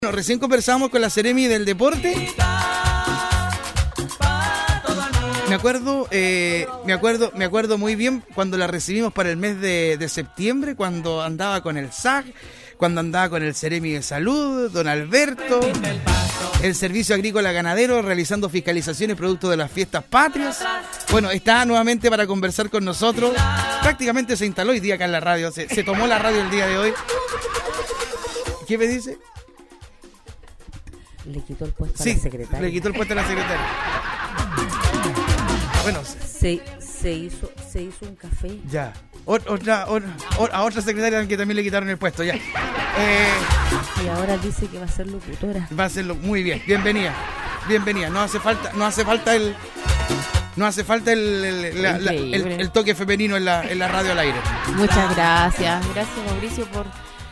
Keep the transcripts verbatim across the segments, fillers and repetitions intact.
Bueno, recién conversamos con la Seremi del Deporte. Me acuerdo, eh, me acuerdo, me acuerdo muy bien cuando la recibimos para el mes de, de septiembre, cuando andaba con el S A C, cuando andaba con el Seremi de Salud, don Alberto, el Servicio Agrícola Ganadero, realizando fiscalizaciones producto de las fiestas patrias. Bueno, está nuevamente para conversar con nosotros. Prácticamente se instaló hoy día acá en la radio, se, se tomó la radio el día de hoy. ¿Qué me dice? Le quitó el puesto sí, a la secretaria. le quitó el puesto a la secretaria. Bueno, se, se, hizo, se hizo un café. Ya. Otra, otra, otra, a otra secretaria que también le quitaron el puesto, ya. Eh, y ahora dice que va a ser locutora. Va a serlo muy bien. Bienvenida. Bienvenida. No hace falta, no hace falta el. No hace falta el, el, la, la, el, el toque femenino en la, en la radio al aire. Muchas gracias. Gracias, Mauricio, por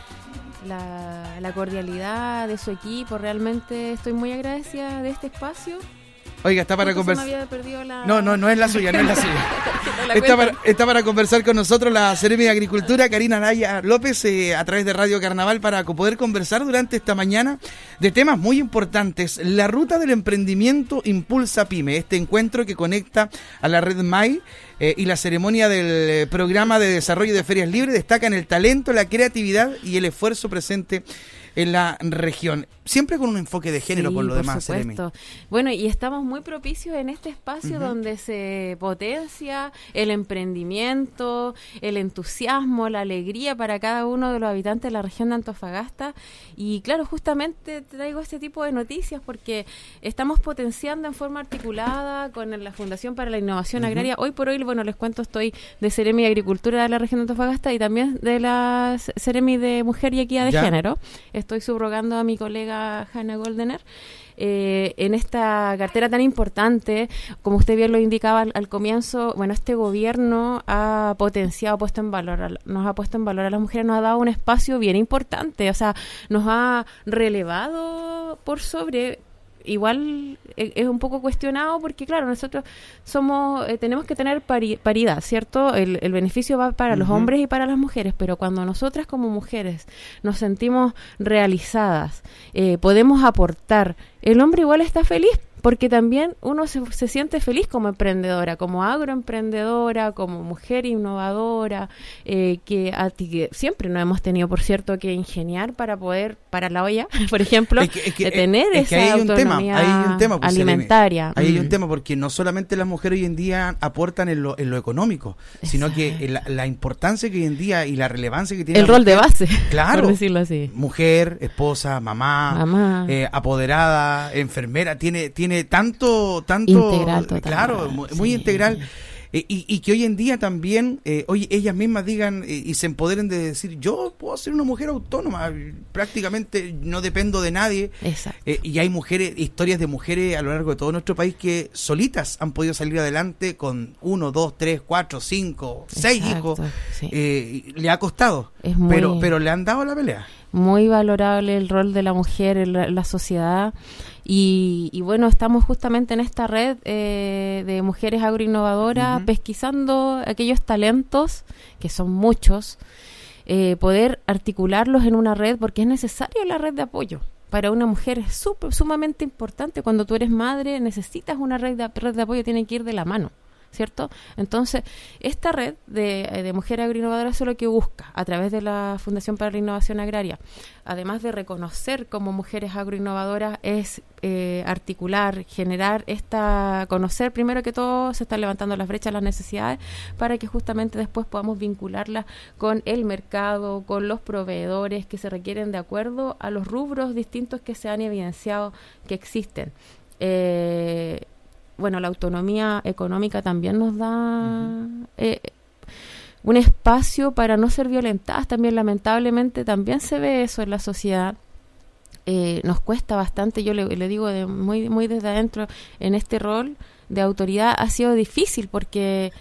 La, la cordialidad de su equipo. Realmente estoy muy agradecida de este espacio. Oiga, está para conversar. La... No, no, no es la suya, no es la suya. está, para, está para conversar con nosotros la Seremi de Agricultura, Karina Araya López, eh, a través de Radio Carnaval, para poder conversar durante esta mañana de temas muy importantes. La ruta del emprendimiento Impulsa Pyme, este encuentro que conecta a la red M A I eh, y la ceremonia del programa de desarrollo de ferias libres destacan el talento, la creatividad y el esfuerzo presente en la región, siempre con un enfoque de género, sí, por lo por demás, Seremi. Bueno, y estamos muy propicios en este espacio uh-huh. donde se potencia el emprendimiento, el entusiasmo, la alegría para cada uno de los habitantes de la región de Antofagasta. Y claro, justamente traigo este tipo de noticias porque estamos potenciando en forma articulada con la Fundación para la Innovación uh-huh. Agraria. Hoy por hoy, bueno, les cuento, estoy de Seremi de Agricultura de la región de Antofagasta y también de la Seremi de Mujer y Equidad de ¿Ya? Género. Estoy subrogando a mi colega Hanna Goldener eh, en esta cartera tan importante. Como usted bien lo indicaba al, al comienzo, bueno, este gobierno ha potenciado, puesto en valor, nos ha puesto en valor a las mujeres, nos ha dado un espacio bien importante, o sea, nos ha relevado por sobre. Igual eh, es un poco cuestionado porque, claro, nosotros somos eh, tenemos que tener pari- paridad, ¿cierto? El, el beneficio va para uh-huh. los hombres y para las mujeres, pero cuando nosotras como mujeres nos sentimos realizadas, eh, podemos aportar, el hombre igual está feliz, porque también uno se, se siente feliz como emprendedora, como agroemprendedora, como mujer innovadora, eh, que, a ti, que siempre nos hemos tenido, por cierto, que ingeniar para poder, para la olla, por ejemplo, es que, es que, de tener es que esa autonomía hay un tema, pues, alimentaria. Ahí hay mm. un tema, porque no solamente las mujeres hoy en día aportan en lo, en lo económico, Exacto. sino que la, la importancia que hoy en día y la relevancia que tiene el rol mujer, de base, claro, por decirlo así. Mujer, esposa, mamá, mamá. Eh, apoderada, enfermera, tiene, tiene Tiene tanto, tanto, integral, total, claro, muy, sí. muy integral, eh, y, y que hoy en día también, eh, hoy ellas mismas digan eh, y se empoderen de decir, yo puedo ser una mujer autónoma, prácticamente no dependo de nadie. Exacto. Eh, y hay mujeres, historias de mujeres a lo largo de todo nuestro país que solitas han podido salir adelante con uno, dos, tres, cuatro, cinco, seis Exacto, hijos. Sí. Eh, le ha costado, es muy, pero, pero le han dado la pelea. Muy valorable el rol de la mujer en la, en la sociedad. Y, y bueno, estamos justamente en esta red eh, de mujeres agroinnovadoras uh-huh. pesquisando aquellos talentos, que son muchos, eh, poder articularlos en una red, porque es necesario la red de apoyo. Para una mujer es super, sumamente importante. Cuando tú eres madre, necesitas una red de, red de apoyo, tiene que ir de la mano, ¿cierto? Entonces, esta red de, de mujeres agroinnovadoras es lo que busca a través de la Fundación para la Innovación Agraria. Además de reconocer como mujeres agroinnovadoras, es eh, articular, generar esta, conocer primero que todo, se están levantando las brechas, las necesidades, para que justamente después podamos vincularlas con el mercado, con los proveedores que se requieren de acuerdo a los rubros distintos que se han evidenciado que existen. Eh, Bueno, la autonomía económica también nos da uh-huh. eh, un espacio para no ser violentadas. También, lamentablemente, también se ve eso en la sociedad. Eh, nos cuesta bastante, yo le, le digo de muy, muy desde adentro, en este rol de autoridad ha sido difícil porque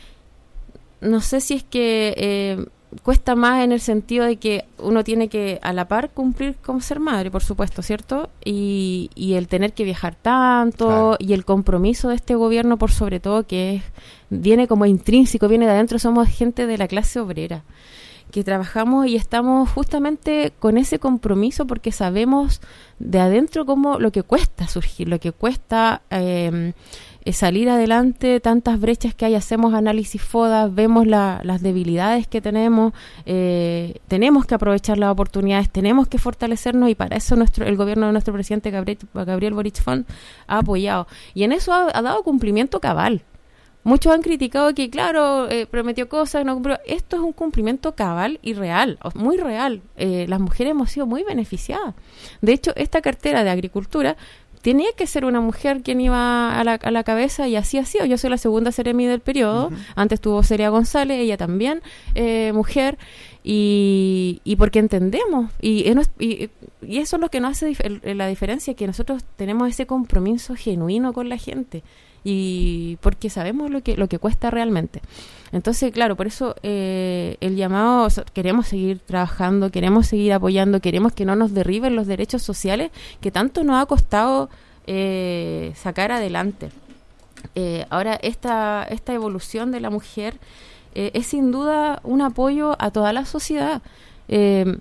no sé si es que eh, cuesta más en el sentido de que uno tiene que a la par cumplir con ser madre, por supuesto, ¿cierto? Y, y el tener que viajar tanto, claro. Y el compromiso de este gobierno, por sobre todo, que es, viene como intrínseco, viene de adentro, somos gente de la clase obrera, que trabajamos y estamos justamente con ese compromiso porque sabemos de adentro cómo lo que cuesta surgir, lo que cuesta eh, salir adelante, tantas brechas que hay, hacemos análisis FODA, vemos la, las debilidades que tenemos, eh, tenemos que aprovechar las oportunidades, tenemos que fortalecernos y para eso nuestro el gobierno de nuestro presidente Gabriel, Gabriel Boric Font ha apoyado. Y en eso ha, ha dado cumplimiento cabal. Muchos han criticado que, claro, eh, prometió cosas, no cumplió. Esto es un cumplimiento cabal y real, muy real. Eh, las mujeres hemos sido muy beneficiadas. De hecho, esta cartera de agricultura tenía que ser una mujer quien iba a la, a la cabeza y así ha sido. Yo soy la segunda seremi del periodo. Uh-huh. Antes tuvo Celia González, ella también, eh, mujer. Y, y porque entendemos. Y, y, y eso es lo que nos hace dif- la diferencia, que nosotros tenemos ese compromiso genuino con la gente. Y porque sabemos lo que lo que cuesta realmente. Entonces, claro, por eso eh, el llamado, o sea, queremos seguir trabajando, queremos seguir apoyando, queremos que no nos derriben los derechos sociales que tanto nos ha costado eh, sacar adelante. Eh, ahora, esta, esta evolución de la mujer eh, es sin duda un apoyo a toda la sociedad. Eh,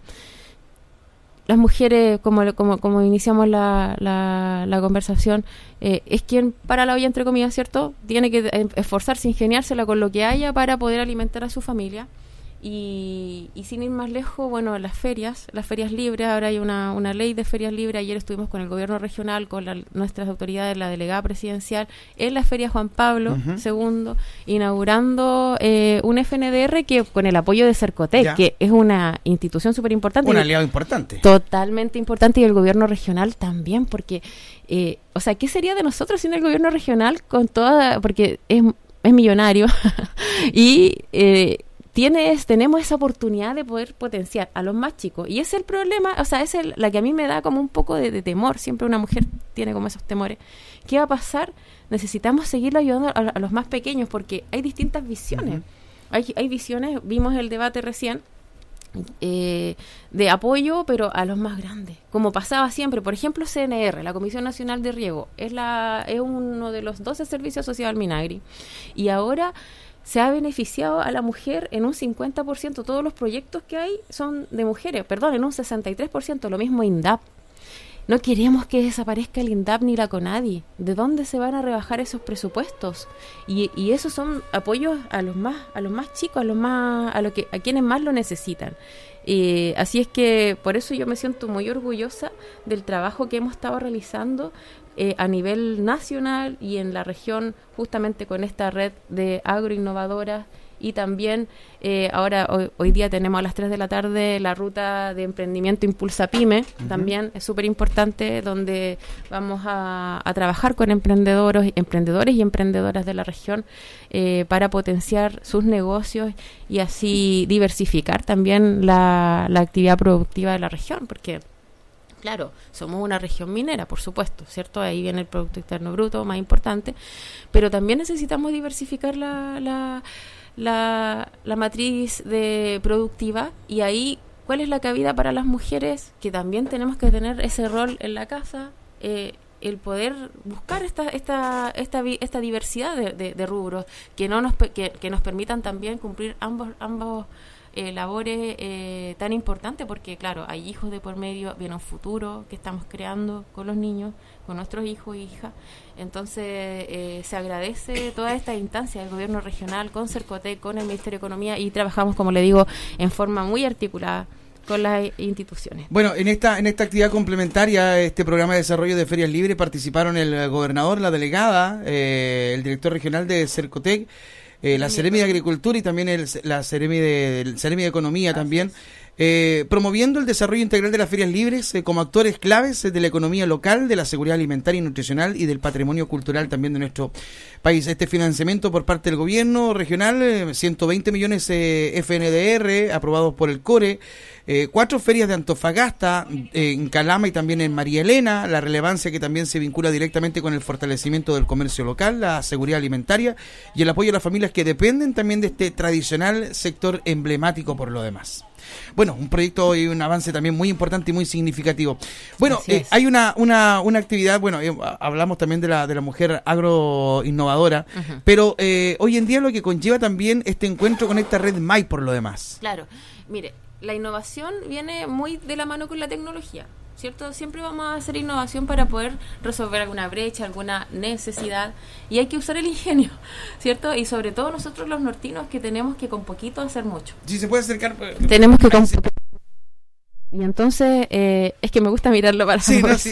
Las mujeres, como como como iniciamos la, la, la conversación, eh, es quien para la olla, entre comillas, ¿cierto? Tiene que esforzarse, ingeniársela con lo que haya para poder alimentar a su familia. Y, y sin ir más lejos, bueno, las ferias, las ferias libres, ahora hay una, una ley de ferias libres. Ayer estuvimos con el gobierno regional, con la, nuestras autoridades, la delegada presidencial, en la feria Juan Pablo uh-huh. segundo, inaugurando eh, un F N D R que con el apoyo de Cercotec, ya. que es una institución súper importante. Un aliado importante. Totalmente importante, y el gobierno regional también, porque, eh, o sea, ¿qué sería de nosotros sin el gobierno regional con toda, porque es, es millonario y... Eh, Tienes, tenemos esa oportunidad de poder potenciar a los más chicos. Y ese es el problema, o sea, es el, la que a mí me da como un poco de, de temor. Siempre una mujer tiene como esos temores. ¿Qué va a pasar? Necesitamos seguirlo ayudando a, a los más pequeños porque hay distintas visiones. Uh-huh. Hay, hay visiones, vimos el debate recién, eh, de apoyo, pero a los más grandes. Como pasaba siempre, por ejemplo, C N R, la Comisión Nacional de Riego, es, la, es uno de los doce servicios asociados al Minagri. Y ahora... se ha beneficiado a la mujer en un cincuenta por ciento. Todos los proyectos que hay son de mujeres, perdón, en un sesenta y tres por ciento. Lo mismo INDAP. No queremos que desaparezca el INDAP ni la CONADI. ¿De dónde se van a rebajar esos presupuestos? Y, y esos son apoyos a los más, a los más chicos, a los más, a lo que, a quienes más lo necesitan. Eh, así es que por eso yo me siento muy orgullosa del trabajo que hemos estado realizando eh, a nivel nacional y en la región, justamente con esta red de agroinnovadoras. Y también eh, ahora hoy, hoy día tenemos a las tres de la tarde la ruta de emprendimiento Impulsa Pyme, uh-huh. también es súper importante, donde vamos a, a trabajar con emprendedores, emprendedores y emprendedoras de la región eh, para potenciar sus negocios y así diversificar también la, la actividad productiva de la región, porque claro, somos una región minera, por supuesto, ¿cierto? Ahí viene el Producto Interno Bruto más importante, pero también necesitamos diversificar la... la La, la matriz de productiva, y ahí cuál es la cabida para las mujeres, que también tenemos que tener ese rol en la casa, eh, el poder buscar esta esta esta, esta diversidad de, de, de rubros que no nos que, que nos permitan también cumplir ambos ambos eh, labores eh, tan importantes, porque claro, hay hijos de por medio, viene un futuro que estamos creando con los niños, con nuestros hijos e hijas. Entonces eh, se agradece toda esta instancia del gobierno regional con Cercotec, con el Ministerio de Economía, y trabajamos, como le digo, en forma muy articulada con las instituciones. Bueno, en esta en esta actividad complementaria, este programa de desarrollo de ferias libres, participaron el gobernador, la delegada, eh, el director regional de Cercotec, eh, la Seremi de Agricultura y también el, la Seremi de, el Seremi de Economía. Gracias. También. Eh, promoviendo el desarrollo integral de las ferias libres eh, como actores claves eh, de la economía local, de la seguridad alimentaria y nutricional y del patrimonio cultural también de nuestro país. Este financiamiento por parte del gobierno regional, eh, ciento veinte millones eh, F N D R aprobados por el CORE, eh, cuatro ferias de Antofagasta, eh, en Calama y también en María Elena, la relevancia que también se vincula directamente con el fortalecimiento del comercio local, la seguridad alimentaria y el apoyo a las familias que dependen también de este tradicional sector emblemático por lo demás. Bueno, un proyecto y un avance también muy importante y muy significativo. Bueno, eh, hay una, una, una actividad, bueno, eh, hablamos también de la, de la mujer agroinnovadora, uh-huh. pero eh, hoy en día lo que conlleva también este encuentro con esta red M A I por lo demás. Claro, Mire, la innovación viene muy de la mano con la tecnología, ¿cierto? Siempre vamos a hacer innovación para poder resolver alguna brecha, alguna necesidad, y hay que usar el ingenio, ¿cierto? Y sobre todo nosotros los nortinos, que tenemos que con poquito hacer mucho. Sí, se puede acercar. Tenemos que con poquito. Y entonces, eh, es que me gusta mirarlo para sí, no, sí.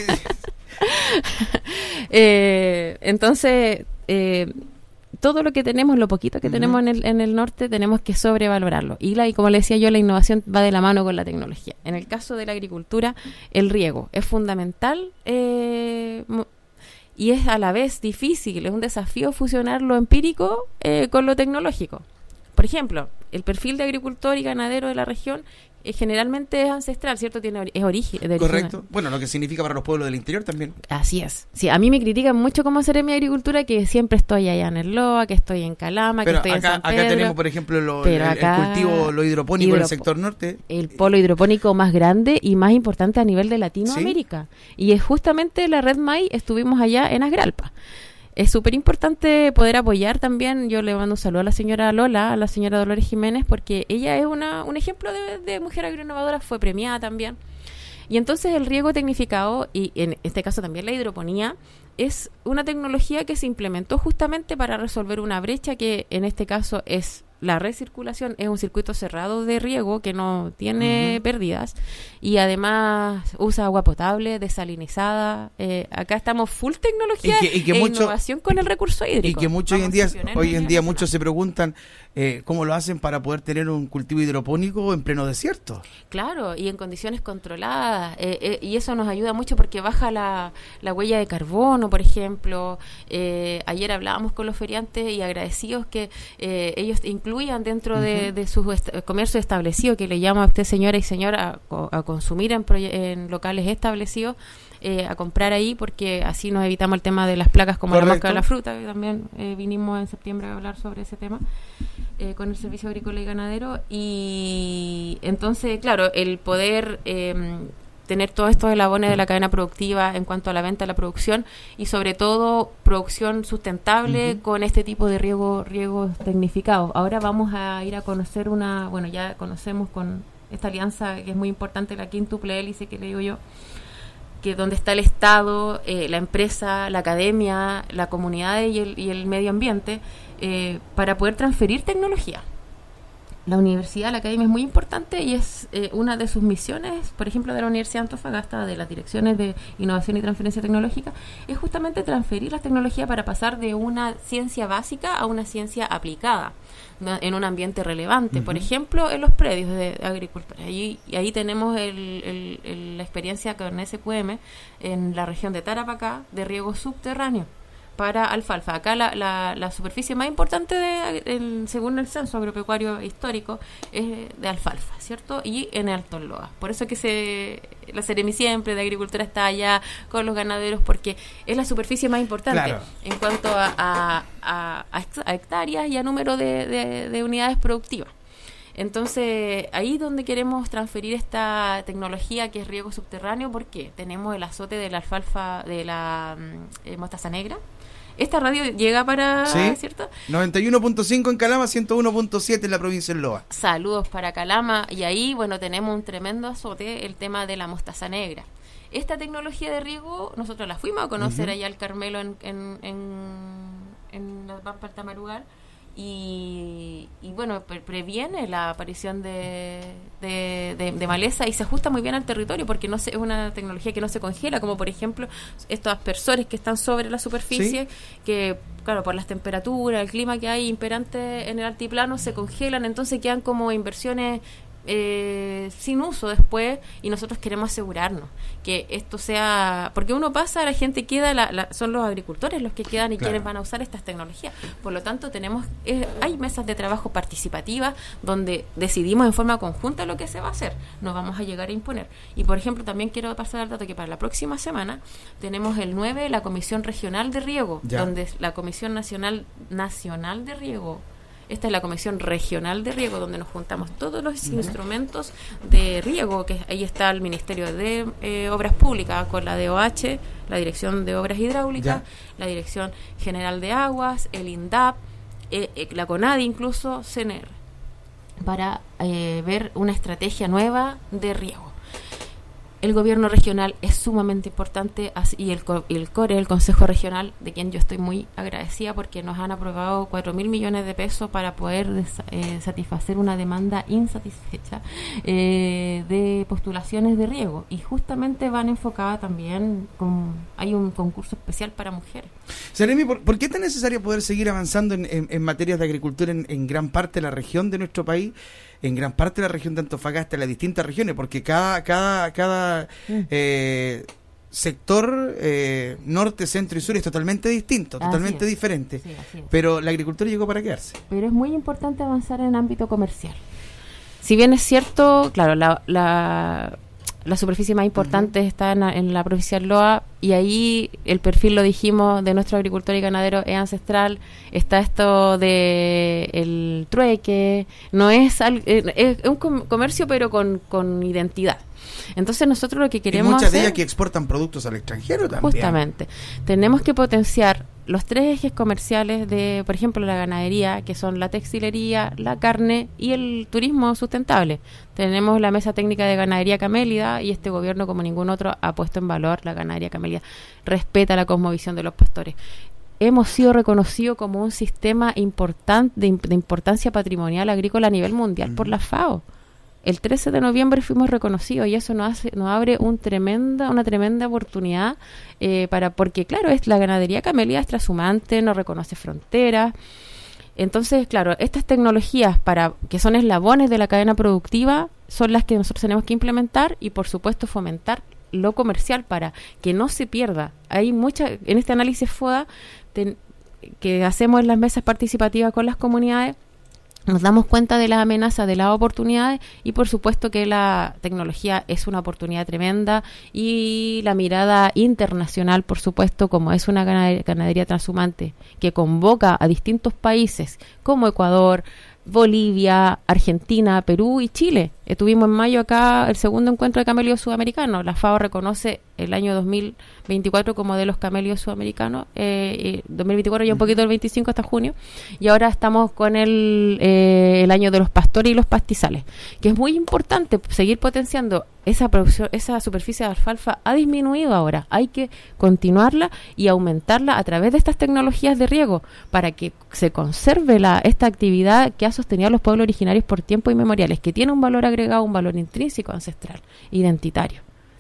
eh, entonces, eh, todo lo que tenemos, lo poquito que uh-huh. tenemos en el, en el norte, tenemos que sobrevalorarlo. Y, la, y como le decía yo, la innovación va de la mano con la tecnología. En el caso de la agricultura, el riego es fundamental eh, y es a la vez difícil, es un desafío fusionar lo empírico eh, con lo tecnológico. Por ejemplo, el perfil de agricultor y ganadero de la región eh, generalmente es ancestral, ¿cierto? Tiene es origen, de origen. Correcto. Bueno, lo que significa para los pueblos del interior también. Así es. Sí, a mí me critican mucho cómo seré mi agricultura, que siempre estoy allá en el Loa, que estoy en Calama, pero que estoy acá, en San Pedro. Acá tenemos, por ejemplo, lo, el, acá, el cultivo, lo hidropónico hidropo- en el sector norte. El polo hidropónico más grande y más importante a nivel de Latinoamérica. ¿Sí? Y es justamente la Red M A I, estuvimos allá en Agralpa. Es súper importante poder apoyar también. Yo le mando un saludo a la señora Lola, a la señora Dolores Jiménez, porque ella es una un ejemplo de, de mujer agroinnovadora, fue premiada también. Y entonces el riego tecnificado, y en este caso también la hidroponía, es una tecnología que se implementó justamente para resolver una brecha que en este caso es la recirculación, es un circuito cerrado de riego que no tiene uh-huh. pérdidas, y además usa agua potable, desalinizada. Eh, acá estamos full tecnología y que, y que e mucho, innovación con el recurso hídrico. Y que muchos hoy en día, hoy en día muchos se preguntan eh, cómo lo hacen para poder tener un cultivo hidropónico en pleno desierto. Claro, y en condiciones controladas, eh, eh, y eso nos ayuda mucho porque baja la, la huella de carbono, por ejemplo. Eh, ayer hablábamos con los feriantes y agradecidos que eh, ellos incluyen incluyan dentro uh-huh. de, de su est- comercio establecido, que le llama a usted señora y señora a, a consumir en, proye- en locales establecidos, eh, a comprar ahí, porque así nos evitamos el tema de las placas como Correcto. La mosca de la fruta, que también eh, vinimos en septiembre a hablar sobre ese tema eh, con el Servicio Agrícola y Ganadero. Y entonces, claro, el poder eh, tener todos estos eslabones de la cadena productiva en cuanto a la venta, la producción, y sobre todo producción sustentable uh-huh. con este tipo de riego riegos tecnificados. Ahora vamos a ir a conocer una, bueno, ya conocemos con esta alianza que es muy importante, la quíntuple hélice que le digo yo, que donde está el Estado, eh, la empresa, la academia, la comunidad y el, y el medio ambiente, eh, para poder transferir tecnología. La universidad, la academia es muy importante y es eh, una de sus misiones, por ejemplo, de la Universidad de Antofagasta, de las direcciones de innovación y transferencia tecnológica, es justamente transferir las tecnologías para pasar de una ciencia básica a una ciencia aplicada en un ambiente relevante. Uh-huh. Por ejemplo, en los predios de agricultura. Y, y ahí tenemos el, el, el, la experiencia con S Q M en la región de Tarapacá de riego subterráneo para alfalfa. Acá la, la, la superficie más importante, de, el, según el censo agropecuario histórico, es de alfalfa, ¿cierto? Y en Alto Loa. Por eso que se la Seremi siempre de Agricultura está allá con los ganaderos, porque es la superficie más importante claro. en cuanto a, a, a, a hectáreas y a número de, de, de unidades productivas. Entonces, ahí donde queremos transferir esta tecnología que es riego subterráneo, porque tenemos el azote de la alfalfa, de la eh, mostaza negra. Esta radio llega para, ¿sí? ¿cierto? noventa y uno punto cinco en Calama, ciento uno punto siete en la provincia del Loa. Saludos para Calama. Y ahí, bueno, tenemos un tremendo azote, el tema de la mostaza negra. Esta tecnología de riego, nosotros la fuimos a conocer uh-huh. allá al Carmelo en, en, en, en la Pampa del Tamarugal. Y, y bueno, pre- previene la aparición de, de, de, de maleza y se ajusta muy bien al territorio, porque no se, es una tecnología que no se congela, como por ejemplo estos aspersores que están sobre la superficie, ¿sí? Que claro, por las temperaturas, el clima que hay imperante en el altiplano, se congelan, entonces quedan como inversiones Eh, sin uso después, y nosotros queremos asegurarnos que esto sea, porque uno pasa, la gente queda, la, la, son los agricultores los que quedan y claro. quieren van a usar estas tecnologías, por lo tanto tenemos eh, hay mesas de trabajo participativas donde decidimos en forma conjunta lo que se va a hacer, no vamos a llegar a imponer. Y por ejemplo también quiero pasar al dato que para la próxima semana tenemos el nueve, la Comisión Regional de Riego, ya. donde la Comisión Nacional Nacional de Riego, esta es la Comisión Regional de Riego, donde nos juntamos todos los uh-huh. instrumentos de riego, que ahí está el Ministerio de eh, Obras Públicas con la D O H, la Dirección de Obras Hidráulicas, ya. la Dirección General de Aguas, el INDAP, eh, eh, la CONADI incluso, C N R. para eh, ver una estrategia nueva de riego. El gobierno regional es sumamente importante y el, el CORE, el Consejo Regional, de quien yo estoy muy agradecida porque nos han aprobado cuatro mil millones de pesos para poder eh, satisfacer una demanda insatisfecha eh, de postulaciones de riego, y justamente van enfocadas también, con, hay un concurso especial para mujeres. Seremi, ¿por, ¿por qué es tan necesario poder seguir avanzando en, en, en materias de agricultura en, en gran parte de la región de nuestro país? En gran parte de la región de Antofagasta, en las distintas regiones, porque cada cada cada eh, sector eh, norte, centro y sur es totalmente distinto, así totalmente es. diferente. Sí, pero la agricultura llegó para quedarse. Pero es muy importante avanzar en ámbito comercial. Si bien es cierto, claro, la la, la superficie más importante uh-huh. está en la, en la provincia de Loa, y ahí el perfil, lo dijimos, de nuestro agricultor y ganadero es ancestral. Está esto de el trueque, no es, al, es un comercio pero con, con identidad. Entonces nosotros lo que queremos y muchas hacer, de ellas que exportan productos al extranjero también. Justamente, tenemos que potenciar los tres ejes comerciales de, por ejemplo, la ganadería, que son la textilería, la carne y el turismo sustentable. Tenemos la Mesa Técnica de Ganadería Camélida, y este gobierno, como ningún otro, ha puesto en valor la ganadería camélida. Respeta la cosmovisión de los pastores. Hemos sido reconocidos como un sistema importante de, de importancia patrimonial agrícola a nivel mundial uh-huh. por la FAO. El trece de noviembre fuimos reconocidos, y eso nos hace, nos abre un tremenda, una tremenda oportunidad eh, para, porque claro, es la ganadería camélida es transhumante, no reconoce fronteras. Entonces, claro, estas tecnologías para que son eslabones de la cadena productiva son las que nosotros tenemos que implementar, y por supuesto fomentar lo comercial para que no se pierda. Hay mucha, en este análisis FODA ten, que hacemos en las mesas participativas con las comunidades, nos damos cuenta de las amenazas, de las oportunidades, y por supuesto que la tecnología es una oportunidad tremenda, y la mirada internacional, por supuesto, como es una ganadería, ganadería transhumante que convoca a distintos países como Ecuador, Bolivia, Argentina, Perú y Chile. Estuvimos en mayo acá el segundo encuentro de camellos sudamericanos. La FAO reconoce el año dos mil veinticuatro como de los camellos sudamericanos, eh, dos mil veinticuatro ya un poquito del veinticinco hasta junio, y ahora estamos con el, eh, el año de los pastores y los pastizales, que es muy importante seguir potenciando esa producción. Esa superficie de alfalfa ha disminuido ahora, hay que continuarla y aumentarla a través de estas tecnologías de riego para que se conserve la, esta actividad que ha sostenido a los pueblos originarios por tiempos inmemoriales, que tiene un valor agregado, un valor intrínseco, ancestral, identitario.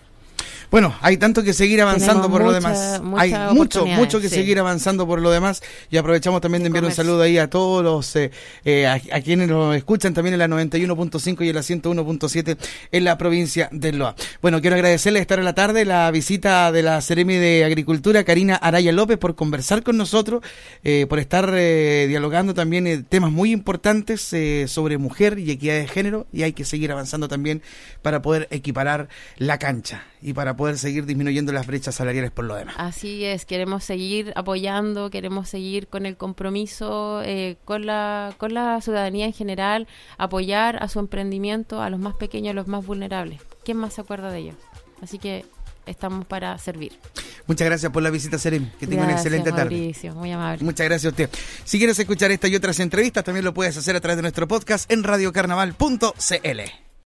Bueno, hay tanto que seguir avanzando Tenemos por mucha, lo demás. Hay mucho, mucho que sí. seguir avanzando por lo demás. Y aprovechamos también de enviar un saludo ahí a todos los, eh, eh, a, a quienes nos escuchan también en la noventa y uno punto cinco y en la ciento uno punto siete en la provincia de Loa. Bueno, quiero agradecerle estar en la tarde, la visita de la Seremi de Agricultura, Karina Araya López, por conversar con nosotros, eh, por estar eh, dialogando también eh, temas muy importantes eh, sobre mujer y equidad de género, y hay que seguir avanzando también para poder equiparar la cancha y para poder seguir disminuyendo las brechas salariales por lo demás. Así es, queremos seguir apoyando, queremos seguir con el compromiso eh, con la con la ciudadanía en general, apoyar a su emprendimiento, a los más pequeños, a los más vulnerables. ¿Quién más se acuerda de ellos? Así que estamos para servir. Muchas gracias por la visita, Seremi. Que tenga una excelente tarde. Mauricio, muy amable. Muchas gracias a usted. Si quieres escuchar esta y otras entrevistas, también lo puedes hacer a través de nuestro podcast en radio carnaval punto c l.